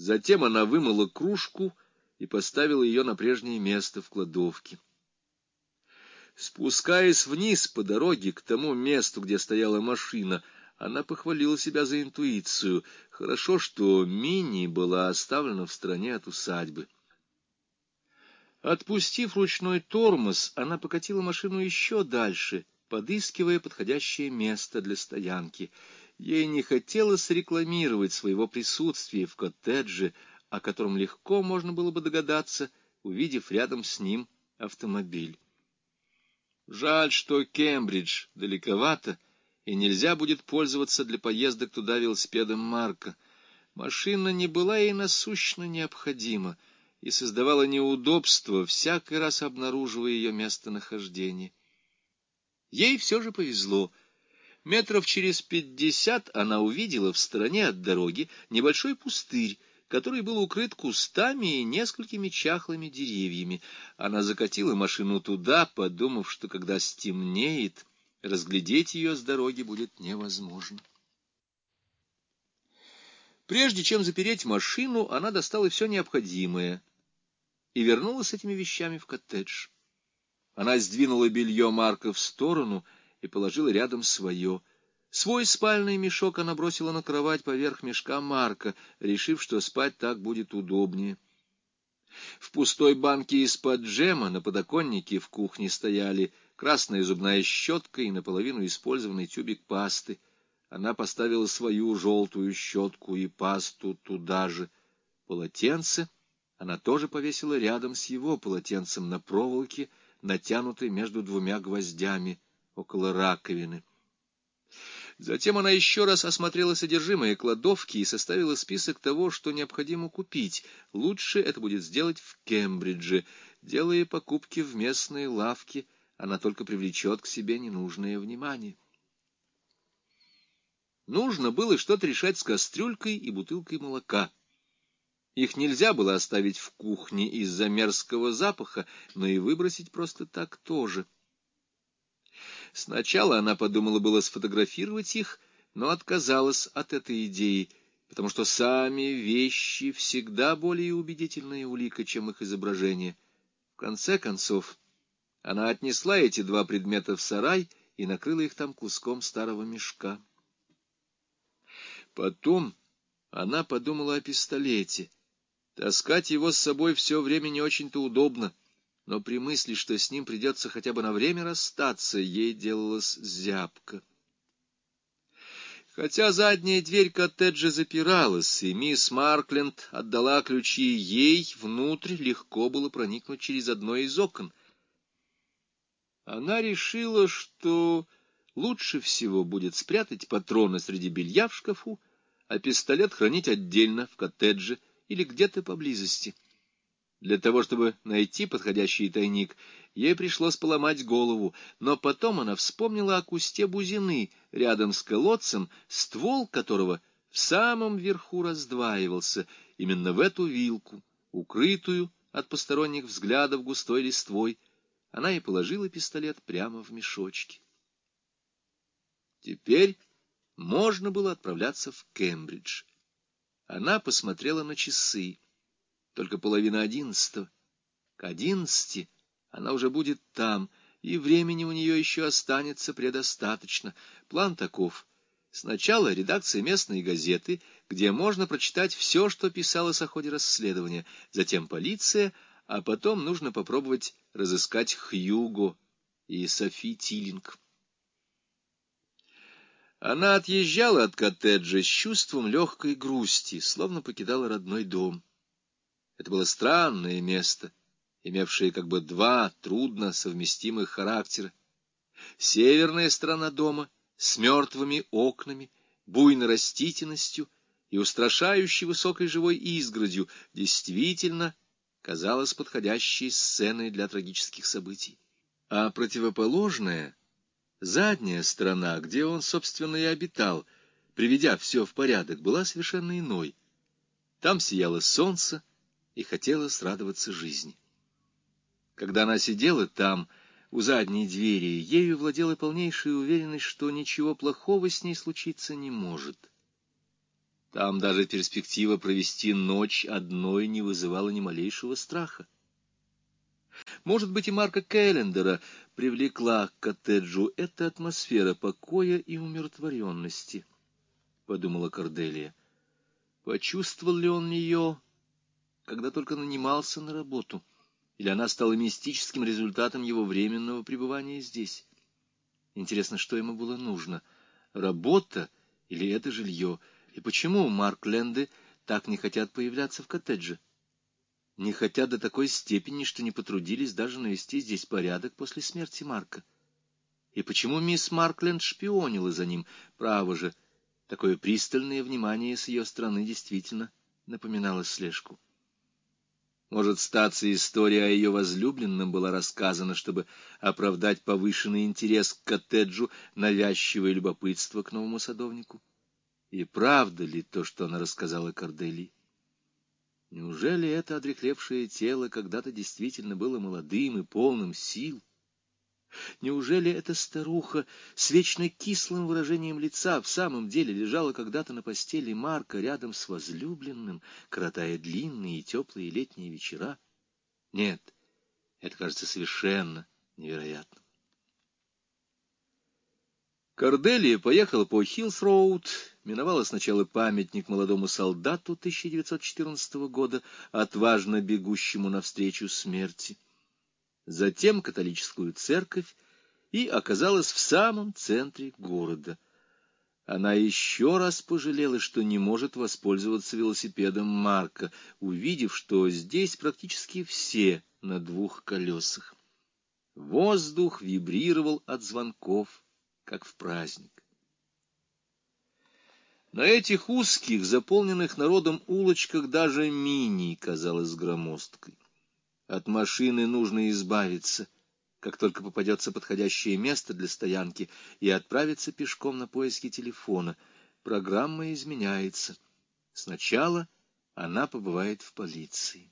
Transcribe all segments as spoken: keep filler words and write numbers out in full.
Затем она вымыла кружку и поставила ее на прежнее место в кладовке. Спускаясь вниз по дороге к тому месту, где стояла машина, она похвалила себя за интуицию. Хорошо, что Минни была оставлена в стороне от усадьбы. Отпустив ручной тормоз, она покатила машину еще дальше, подыскивая подходящее место для стоянки. Ей не хотелось рекламировать своего присутствия в коттедже, о котором легко можно было бы догадаться, увидев рядом с ним автомобиль. Жаль, что Кембридж далековато, и нельзя будет пользоваться для поездок туда велосипедом Марка. Машина не была ей насущно необходима и создавала неудобства, всякий раз обнаруживая ее местонахождение. Ей все же повезло. Метров через пятьдесят она увидела в стороне от дороги небольшой пустырь, который был укрыт кустами и несколькими чахлыми деревьями. Она закатила машину туда, подумав, что когда стемнеет, разглядеть ее с дороги будет невозможно. Прежде чем запереть машину, она достала все необходимое и вернулась с этими вещами в коттедж. Она сдвинула белье Марка в сторону и положила рядом свое. Свой спальный мешок она бросила на кровать поверх мешка Марка, решив, что спать так будет удобнее. В пустой банке из-под джема на подоконнике в кухне стояли красная зубная щетка и наполовину использованный тюбик пасты. Она поставила свою желтую щетку и пасту туда же. Полотенце она тоже повесила рядом с его полотенцем на проволоке, натянутой между двумя гвоздями около раковины. Затем она еще раз осмотрела содержимое кладовки и составила список того, что необходимо купить. Лучше это будет сделать в Кембридже. Делая покупки в местные лавки, она только привлечет к себе ненужное внимание. Нужно было что-то решать с кастрюлькой и бутылкой молока. Их нельзя было оставить в кухне из-за мерзкого запаха, но и выбросить просто так тоже. Сначала она подумала было сфотографировать их, но отказалась от этой идеи, потому что сами вещи всегда более убедительная улика, чем их изображение. В конце концов, она отнесла эти два предмета в сарай и накрыла их там куском старого мешка. Потом она подумала о пистолете. Таскать его с собой все время не очень-то удобно, но при мысли, что с ним придется хотя бы на время расстаться, ей делалось зябко. Хотя задняя дверь коттеджа запиралась, и мисс Маркленд отдала ключи ей, внутрь легко было проникнуть через одно из окон. Она решила, что лучше всего будет спрятать патроны среди белья в шкафу, а пистолет хранить отдельно в коттедже или где-то поблизости. Для того, чтобы найти подходящий тайник, ей пришлось поломать голову, но потом она вспомнила о кусте бузины рядом с колодцем, ствол которого в самом верху раздваивался. Именно в эту вилку, укрытую от посторонних взглядов густой листвой, она и положила пистолет прямо в мешочке. Теперь можно было отправляться в Кембридж. Она посмотрела на часы. Только половина одиннадцатого. К одиннадцати она уже будет там, и времени у нее еще останется предостаточно. План таков. Сначала редакция местной газеты, где можно прочитать все, что писалось о ходе расследования, затем полиция, а потом нужно попробовать разыскать Хьюго и Софи Тиллинг. Она отъезжала от коттеджа с чувством легкой грусти, словно покидала родной дом. Это было странное место, имевшее как бы два трудно совместимых характера. Северная сторона дома с мертвыми окнами, буйной растительностью и устрашающей высокой живой изгородью действительно казалась подходящей сценой для трагических событий. А противоположная, задняя сторона, где он, собственно, и обитал, приведя все в порядок, была совершенно иной. Там сияло солнце, и хотелось радоваться жизни. Когда она сидела там, у задней двери, ею владела полнейшая уверенность, что ничего плохого с ней случиться не может. Там даже перспектива провести ночь одной не вызывала ни малейшего страха. Может быть, и Марка Келлендера привлекла к коттеджу эта атмосфера покоя и умиротворенности, — подумала Корделия. Почувствовал ли он ее, когда только нанимался на работу, или она стала мистическим результатом его временного пребывания здесь? Интересно, что ему было нужно — работа или это жилье? И почему Маркленды так не хотят появляться в коттедже? Не хотят до такой степени, что не потрудились даже навести здесь порядок после смерти Марка. И почему мисс Маркленд шпионила за ним? Право же, такое пристальное внимание с ее стороны действительно напоминало слежку. Может, статься, история о ее возлюбленном была рассказана, чтобы оправдать повышенный интерес к коттеджу, навязчивое любопытство к новому садовнику? И правда ли то, что она рассказала Корделии? Неужели это одряхлевшее тело когда-то действительно было молодым и полным сил? Неужели эта старуха с вечно кислым выражением лица в самом деле лежала когда-то на постели Марка рядом с возлюбленным, коротая длинные и теплые летние вечера? Нет, это кажется совершенно невероятным. Корделия поехала по Хиллс-роуд, миновала сначала памятник молодому солдату тысяча девятьсот четырнадцатого года, отважно бегущему навстречу смерти, затем католическую церковь и оказалась в самом центре города. Она еще раз пожалела, что не может воспользоваться велосипедом Марка, увидев, что здесь практически все на двух колесах. Воздух вибрировал от звонков, как в праздник. На этих узких, заполненных народом улочках даже Мини казалась громоздкой. От машины нужно избавиться, как только попадется подходящее место для стоянки, и отправиться пешком на поиски телефона. Программа изменяется. Сначала она побывает в полиции.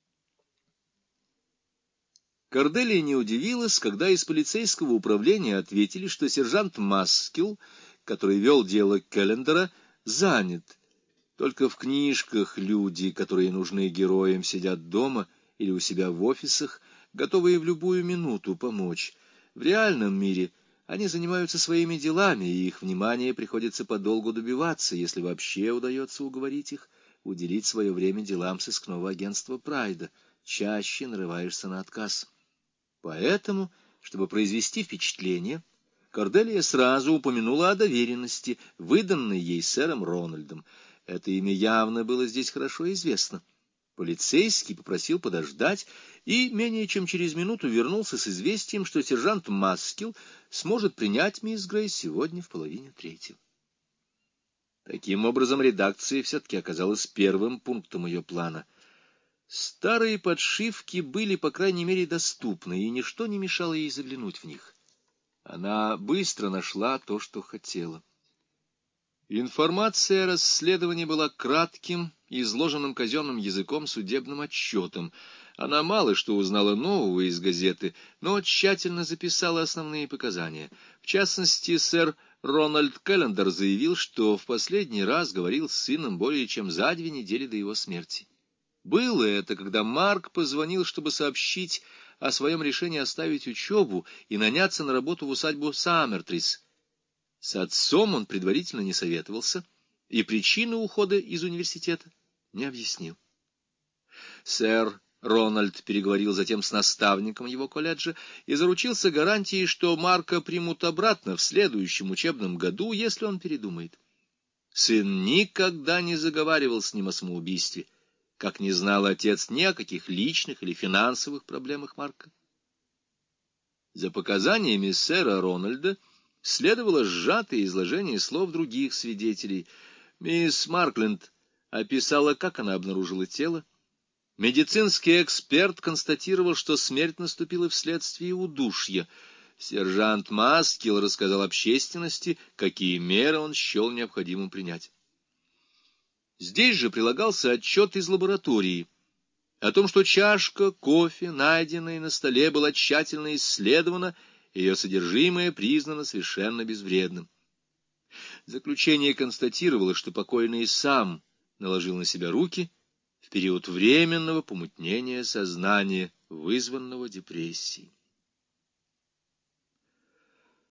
Корделия не удивилась, когда из полицейского управления ответили, что сержант Маскил, который вел дело Келлендера, занят. Только в книжках люди, которые нужны героям, сидят дома или у себя в офисах, готовые в любую минуту помочь. В реальном мире они занимаются своими делами, и их внимание приходится подолгу добиваться, если вообще удается уговорить их уделить свое время делам сыскного агентства Прайда. Чаще нарываешься на отказ. Поэтому, чтобы произвести впечатление, Корделия сразу упомянула о доверенности, выданной ей сэром Рональдом. Это имя явно было здесь хорошо известно. Полицейский попросил подождать и менее чем через минуту вернулся с известием, что сержант Маскил сможет принять мисс Грей сегодня в половине третьего. Таким образом, редакция все-таки оказалась первым пунктом ее плана. Старые подшивки были, по крайней мере, доступны, и ничто не мешало ей заглянуть в них. Она быстро нашла то, что хотела. Информация о расследовании была кратким, изложенным казенным языком судебным отчетом. Она мало что узнала нового из газеты, но тщательно записала основные показания. В частности, сэр Рональд Келлендер заявил, что в последний раз говорил с сыном более чем за две недели до его смерти. Было это, когда Марк позвонил, чтобы сообщить о своем решении оставить учебу и наняться на работу в усадьбу Саммертрис. С отцом он предварительно не советовался и причины ухода из университета не объяснил. Сэр Рональд переговорил затем с наставником его колледжа и заручился гарантией, что Марка примут обратно в следующем учебном году, если он передумает. Сын никогда не заговаривал с ним о самоубийстве, как не знал отец ни о каких личных или финансовых проблемах Марка. За показаниями сэра Рональда следовало сжатое изложение слов других свидетелей. Мисс Маркленд описала, как она обнаружила тело. Медицинский эксперт констатировал, что смерть наступила вследствие удушья. Сержант Маскил рассказал общественности, какие меры он счел необходимым принять. Здесь же прилагался отчет из лаборатории о том, что чашка кофе, найденная на столе, была тщательно исследована, и ее содержимое признано совершенно безвредным. Заключение констатировало, что покойный сам наложил на себя руки в период временного помутнения сознания, вызванного депрессией.